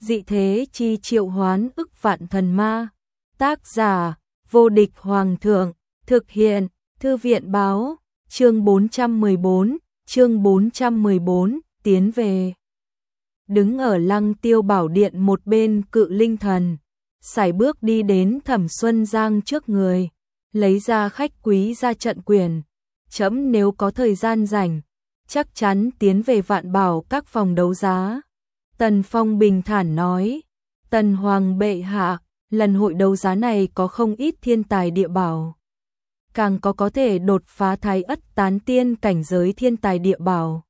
dị thế chi triệu hoán ức vạn thần ma. Tác giả, vô địch hoàng thượng, thực hiện, thư viện báo, chương 414, tiến về. Đứng ở Lăng Tiêu Bảo Điện một bên Cự Linh Thần, sải bước đi đến Thẩm Xuân Giang trước người, lấy ra khách quý ra trận quyền. Trẫm nếu có thời gian rảnh, chắc chắn tiến về Vạn Bảo các phòng đấu giá. Tần Phong bình thản nói, Tần Hoàng bệ hạ, lần hội đấu giá này có không ít thiên tài địa bảo. Càng có thể đột phá Thái Ất tán tiên cảnh giới thiên tài địa bảo.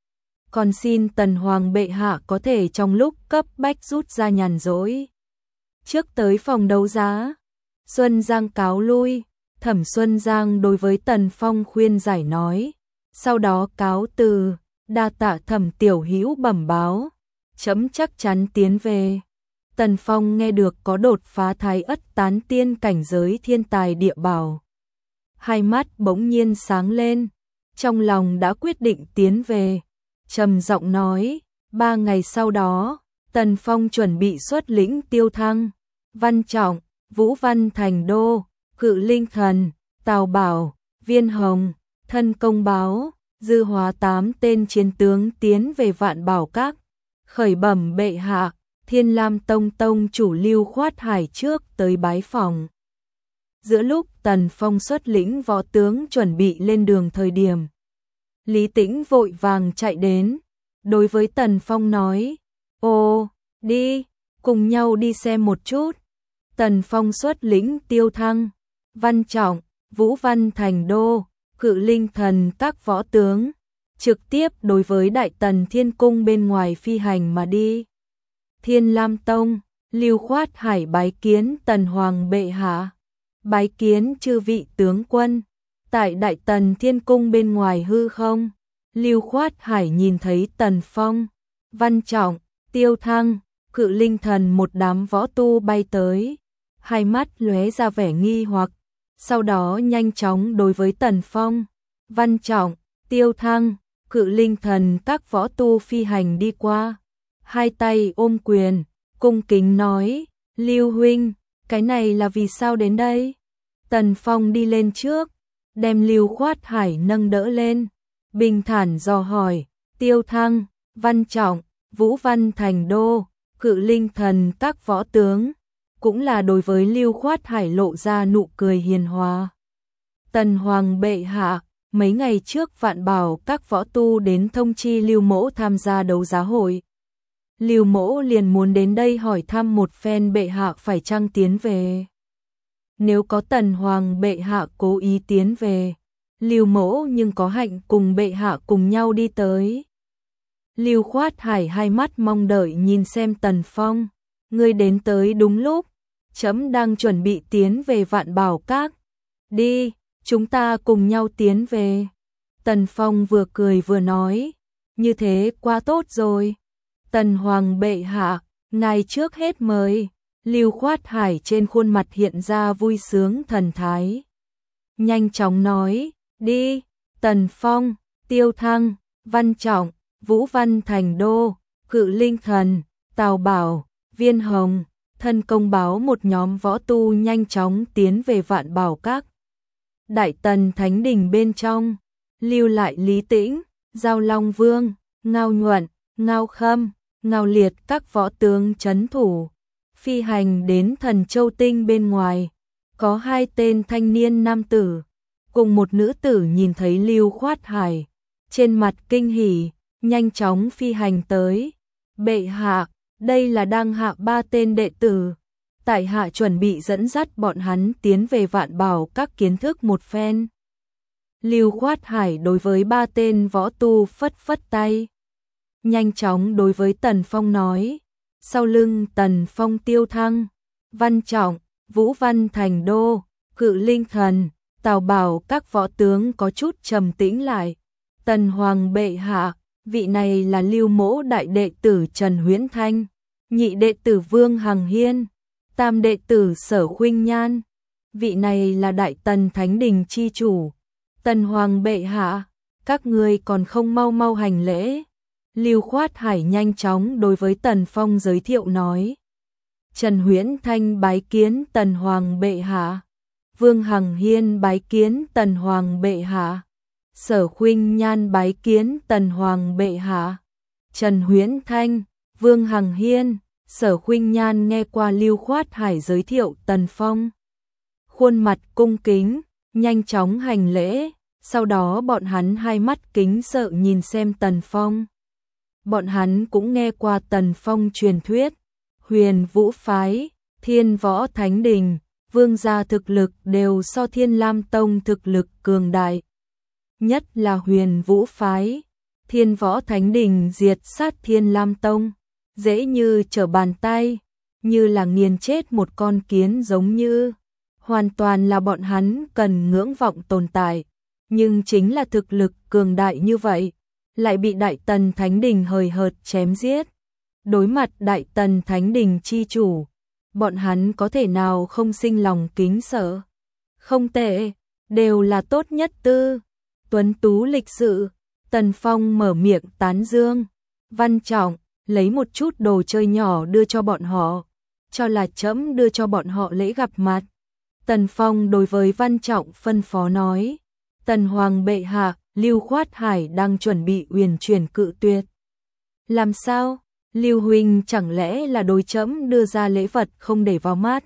Còn xin Tần Hoàng bệ hạ có thể trong lúc cấp bách rút ra nhàn rỗi. Trước tới phòng đấu giá, Xuân Giang cáo lui, Thẩm Xuân Giang đối với Tần Phong khuyên giải nói, sau đó cáo từ, đa tạ Thẩm tiểu hữu bẩm báo, trẫm chắc chắn tiến về. Tần Phong nghe được có đột phá Thái Ất tán tiên cảnh giới thiên tài địa bảo. Hai mắt bỗng nhiên sáng lên, trong lòng đã quyết định tiến về. Trầm giọng nói, 3 ngày sau đó, Tần Phong chuẩn bị xuất lĩnh Tiêu Thăng, Văn Trọng, Vũ Văn thành đô, Cự Linh Thần, Tào Bảo, Viên Hồng, Thân Công Báo, dư hóa 8 tên chiến tướng tiến về Vạn Bảo Các. Khởi bẩm bệ hạ, Thiên Lam Tông tông chủ Lưu Khoát Hải trước tới bái phòng. Giữa lúc Tần Phong xuất lĩnh võ tướng chuẩn bị lên đường thời điểm, Lý Tĩnh vội vàng chạy đến, đối với Tần Phong nói, ô, đi, cùng nhau đi xem một chút. Tần Phong xuất lĩnh Tiêu Thăng, Văn Trọng, Vũ Văn thành đô, Cự Linh Thần các võ tướng, trực tiếp đối với Đại Tần Thiên Cung bên ngoài phi hành mà đi. Thiên Lam Tông, Lưu Khoát Hải bái kiến Tần Hoàng bệ hạ, bái kiến chư vị tướng quân. Tại Đại Tần Thiên Cung bên ngoài hư không, Lưu Khoát Hải nhìn thấy Tần Phong, Văn Trọng, Tiêu Thăng, Cự Linh Thần một đám võ tu bay tới, hai mắt lóe ra vẻ nghi hoặc, sau đó nhanh chóng đối với Tần Phong, Văn Trọng, Tiêu Thăng, Cự Linh Thần các võ tu phi hành đi qua, hai tay ôm quyền, cung kính nói, Lưu huynh, cái này là vì sao đến đây? Tần Phong đi lên trước, đem Lưu Khoát Hải nâng đỡ lên, bình thản dò hỏi, Tiêu Thăng, Văn Trọng, Vũ Văn thành đô, Cự Linh Thần các võ tướng, cũng là đối với Lưu Khoát Hải lộ ra nụ cười hiền hòa. Tần Hoàng bệ hạ, mấy ngày trước Vạn Bảo các võ tu đến thông chi Lưu mỗ tham gia đấu giá hội. Lưu mỗ liền muốn đến đây hỏi thăm một phen bệ hạ phải chăng tiến về. Nếu có Tần Hoàng bệ hạ cố ý tiến về, Lưu mỗ nhưng có hạnh cùng bệ hạ cùng nhau đi tới. Lưu Khoát Hải hai mắt mong đợi nhìn xem Tần Phong, ngươi đến tới đúng lúc, trẫm đang chuẩn bị tiến về Vạn Bảo Các. Đi, chúng ta cùng nhau tiến về. Tần Phong vừa cười vừa nói, như thế quá tốt rồi. Tần Hoàng bệ hạ, ngài trước hết mời. Lưu Khoát Hải trên khuôn mặt hiện ra vui sướng thần thái. Nhanh chóng nói, đi, Tần Phong, Tiêu Thăng, Văn Trọng, Vũ Văn thành đô, Cự Linh Thần, Tào Bảo, Viên Hồng, Thân Công Báo một nhóm võ tu nhanh chóng tiến về Vạn Bảo Các. Đại Tần Thánh Đình bên trong, lưu lại Lý Tĩnh, Giao Long Vương, Ngao Nhuận, Ngao Khâm, Ngao Liệt các võ tướng trấn thủ. Phi hành đến Thần Châu Tinh bên ngoài, có 2 tên thanh niên nam tử, cùng một nữ tử nhìn thấy Lưu Khoát Hải, trên mặt kinh hỉ, nhanh chóng phi hành tới. Bệ hạ, đây là đang hạ 3 tên đệ tử, tại hạ chuẩn bị dẫn dắt bọn hắn tiến về Vạn Bảo các kiến thức một phen. Lưu Khoát Hải đối với 3 tên võ tu phất phất tay, nhanh chóng đối với Tần Phong nói. Sau lưng Tần Phong Tiêu Thăng, Văn Trọng, Vũ Văn thành đô, Cự Linh Thần, Tào Bảo các võ tướng có chút trầm tĩnh lại. Tần Hoàng bệ hạ, vị này là Lưu mỗ đại đệ tử Trần Huyễn Thanh, nhị đệ tử Vương Hằng Hiên, tam đệ tử Sở Khuynh Nhan, vị này là Đại Tần Thánh Đình chi chủ. Tần Hoàng bệ hạ, các ngươi còn không mau mau hành lễ. Lưu Khoát Hải nhanh chóng đối với Tần Phong giới thiệu nói. Trần Huyễn Thanh bái kiến Tần Hoàng bệ hạ. Vương Hằng Hiên bái kiến Tần Hoàng bệ hạ. Sở Khuynh Nhan bái kiến Tần Hoàng bệ hạ. Trần Huyễn Thanh, Vương Hằng Hiên, Sở Khuynh Nhan nghe qua Lưu Khoát Hải giới thiệu Tần Phong. Khuôn mặt cung kính, nhanh chóng hành lễ, sau đó bọn hắn hai mắt kính sợ nhìn xem Tần Phong. Bọn hắn cũng nghe qua Tần Phong truyền thuyết, Huyền Vũ Phái, Thiên Võ Thánh Đình, vương gia thực lực đều so Thiên Lam Tông thực lực cường đại. Nhất là Huyền Vũ Phái, Thiên Võ Thánh Đình diệt sát Thiên Lam Tông, dễ như trở bàn tay, như là nghiền chết một con kiến giống như. Hoàn toàn là bọn hắn cần ngưỡng vọng tồn tại, nhưng chính là thực lực cường đại như vậy, lại bị Đại Tần Thánh Đình hời hợt chém giết. Đối mặt Đại Tần Thánh Đình chi chủ, bọn hắn có thể nào không sinh lòng kính sợ. Không tệ, đều là tốt nhất tư. Tuấn tú lịch sự, Tần Phong mở miệng tán dương. Văn Trọng, lấy một chút đồ chơi nhỏ đưa cho bọn họ, cho là trẫm đưa cho bọn họ lễ gặp mặt. Tần Phong đối với Văn Trọng phân phó nói. Tần Hoàng bệ hạ, Lưu Khoát Hải đang chuẩn bị uyển chuyển cự tuyệt. Làm sao? Lưu huynh chẳng lẽ là đối trẫm đưa ra lễ vật không để vào mắt?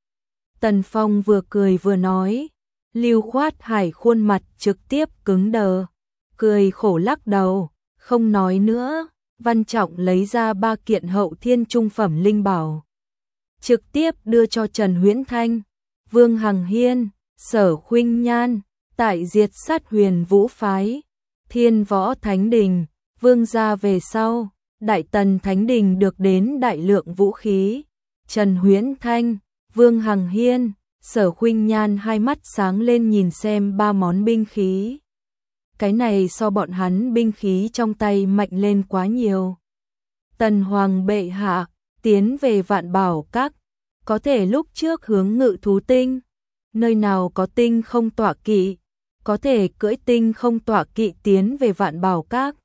Tần Phong vừa cười vừa nói. Lưu Khoát Hải khuôn mặt trực tiếp cứng đờ, cười khổ lắc đầu, không nói nữa. Văn Trọng lấy ra 3 kiện hậu thiên trung phẩm linh bảo, trực tiếp đưa cho Trần Huyễn Thanh, Vương Hằng Hiên, Sở Khuynh Nhan. Tại diệt sát Huyền Vũ Phái, Thiên Võ Thánh Đình, vương gia về sau, Đại Tần Thánh Đình được đến đại lượng vũ khí. Trần Huyễn Thanh, Vương Hằng Hiên, Sở Khuynh Nhan hai mắt sáng lên nhìn xem 3 món binh khí. Cái này so bọn hắn binh khí trong tay mạnh lên quá nhiều. Tần Hoàng bệ hạ, tiến về Vạn Bảo Các, có thể lúc trước hướng Ngự Thú Tinh, nơi nào có tinh không tọa kỵ, có thể cưỡi tinh không tọa kỵ tiến về Vạn Bảo Các.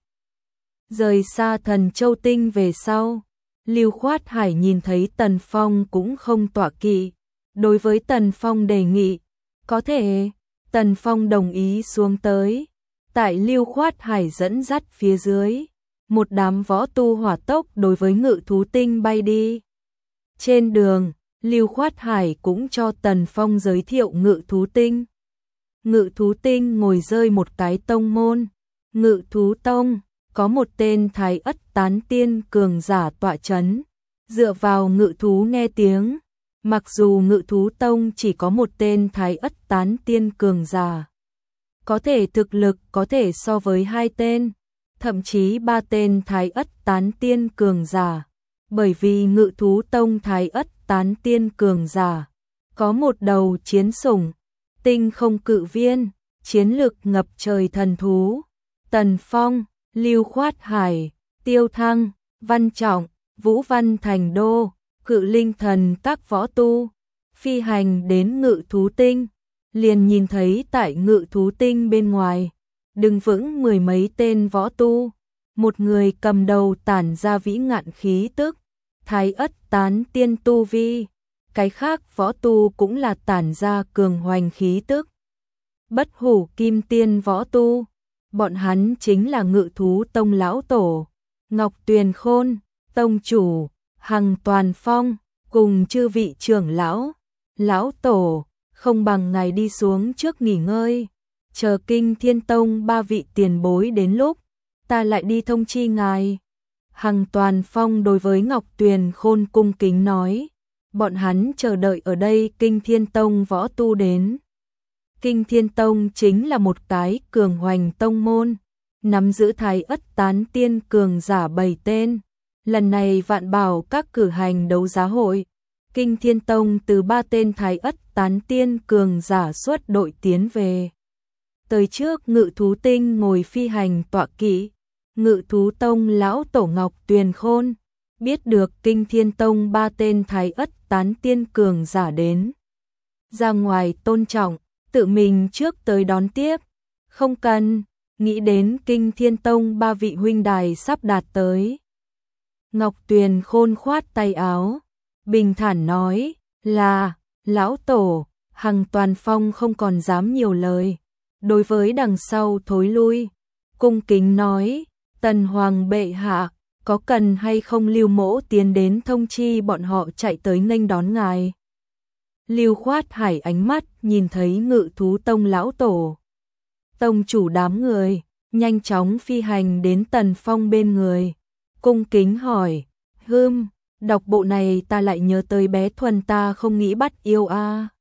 Rời xa Thần Châu Tinh về sau, Lưu Khoát Hải nhìn thấy Tần Phong cũng không tọa kỵ. Đối với Tần Phong đề nghị, có thể, Tần Phong đồng ý xuống tới. Tại Lưu Khoát Hải dẫn dắt phía dưới, một đám võ tu hỏa tốc đối với Ngự Thú Tinh bay đi. Trên đường, Lưu Khoát Hải cũng cho Tần Phong giới thiệu Ngự Thú Tinh. Ngự Thú Tinh ngồi rơi một cái tông môn. Ngự Thú Tông có một tên Thái Ất Tán Tiên cường giả tọa chấn, dựa vào ngự thú nghe tiếng. Mặc dù Ngự Thú Tông chỉ có một tên Thái Ất Tán Tiên cường giả, có thể thực lực có thể so với 2 tên, thậm chí 3 tên Thái Ất Tán Tiên cường giả, bởi vì Ngự Thú Tông Thái Ất Tán Tiên cường giả có một đầu chiến sủng, tinh không cự viên, chiến lực ngập trời thần thú. Tần Phong, Lưu Khoát Hải, Tiêu Thăng, Văn Trọng, Vũ Văn Thành Đô, Cự Linh Thần các võ tu phi hành đến Ngự Thú Tinh, liền nhìn thấy tại Ngự Thú Tinh bên ngoài đứng vững 10 mấy tên võ tu, một người cầm đầu tản ra vĩ ngạn khí tức, Thái Ất Tán Tiên tu vi, cái khác võ tu cũng là tản ra cường hoành khí tức. Bất Hủ Kim Tiên võ tu, bọn hắn chính là Ngự Thú Tông lão tổ, Ngọc Tuyền Khôn, tông chủ, Hằng Toàn Phong, cùng chư vị trưởng lão. Lão tổ, không bằng ngài đi xuống trước nghỉ ngơi, chờ Kinh Thiên Tông 3 vị tiền bối đến lúc, ta lại đi thông chi ngài. Hằng Toàn Phong đối với Ngọc Tuyền Khôn cung kính nói, bọn hắn chờ đợi ở đây Kinh Thiên Tông võ tu đến. Kinh Thiên Tông chính là một cái cường hoành tông môn, nắm giữ Thái Ất Tán Tiên cường giả 7 tên. Lần này Vạn Bảo Các cử hành đấu giá hội, Kinh Thiên Tông từ 3 tên Thái Ất Tán Tiên cường giả xuất đội tiến về. Tới trước Ngự Thú Tinh ngồi phi hành tọa kỵ, Ngự Thú Tông lão tổ Ngọc Tuyền Khôn biết được Kinh Thiên Tông 3 tên Thái Ất Tán Tiên cường giả đến, ra ngoài tôn trọng, tự mình trước tới đón tiếp. Không cần, nghĩ đến Kinh Thiên Tông ba vị huynh đài sắp đạt tới. Ngọc Tuyền khôn khoát tay áo, bình thản nói là, lão tổ, Hằng Toàn Phong không còn dám nhiều lời. Đối với đằng sau thối lui, cung kính nói, Tần Hoàng bệ hạ, có cần hay không Lưu Mỗ tiến đến thông chi bọn họ chạy tới nghênh đón ngài. Lưu Khoát Hải ánh mắt nhìn thấy Ngự Thú Tông lão tổ. Tông chủ đám người, nhanh chóng phi hành đến Tần Phong bên người. Cung kính hỏi, đọc bộ này ta lại nhớ tới bé Thuần ta không nghĩ bắt yêu a.